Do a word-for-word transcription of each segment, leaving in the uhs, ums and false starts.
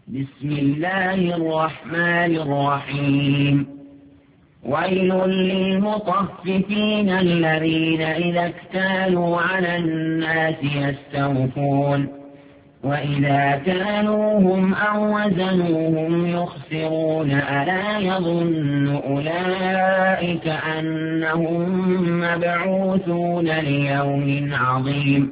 بسم الله الرحمن الرحيم ويل للمطففين الذين إذا اكتالوا على الناس يستوفون وإذا كانوهم أو وزنوهم يخسرون ألا يظن أولئك أنهم مبعوثون ليوم عظيم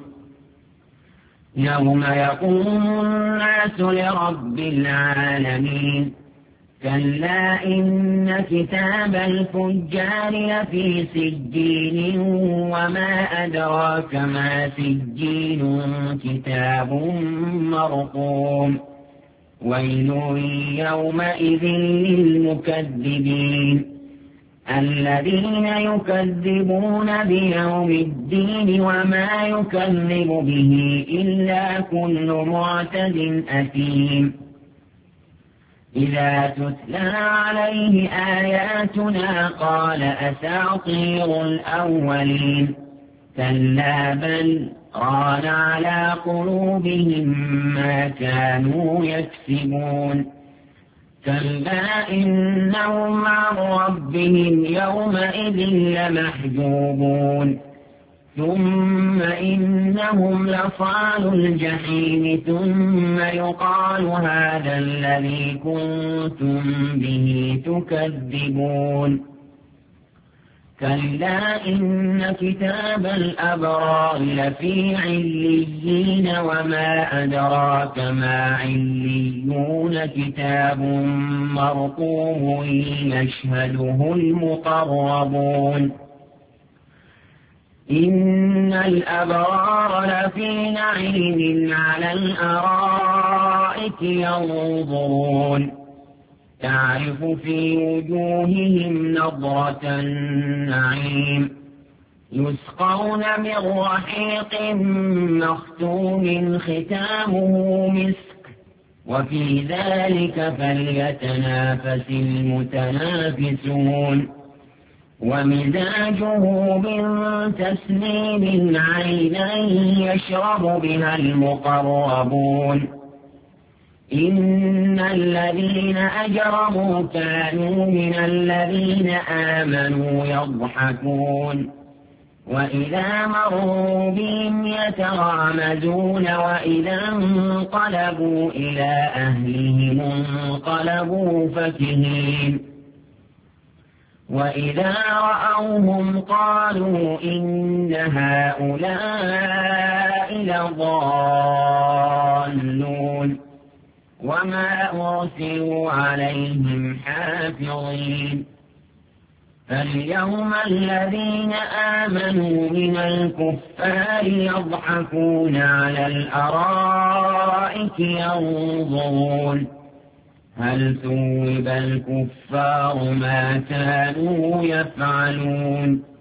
يوم يقوم الناس لرب العالمين كلا إن كتاب الفجار لفي سجين وما أدراك ما سجين كتاب مرقوم ويل يومئذ للمكذبين الذين يكذبون بيوم الدين وما يكذب به إلا كل معتد أثيم إذا تتلى عليه آياتنا قال أساطير الأولين كلا بل ران على قلوبهم ما كانوا يكسبون كلا إنهم عن ربهم يومئذ لمحجوبون ثم إنهم لصالوا الجحيم ثم يقال هذا الذي كنتم به تكذبون كلا إن كتاب الأبرار لفي عليين وما أدراك ما عليون كتاب مرقوم يشهده المقربون إن الأبرار لفي نعيم على الأرائك ينظرون تعرف في وجوههم نضرة النعيم يسقون من رحيق مختوم ختامه مسك وفي ذلك فليتنافس المتنافسون ومزاجه من تسنيم عينا يشرب بها المقربون إن الذين أجرموا كانوا من الذين آمنوا يضحكون وإذا مروا بهم يتغامزون وإذا انقلبوا إلى أهلهم انقلبوا فكهين وإذا رأوهم قالوا إن هؤلاء لضالون وما أرسلوا عليهم حافظين فاليوم الذين آمنوا من الكفار يضحكون على الأرائك ينظرون هل ثوب الكفار ما كانوا يفعلون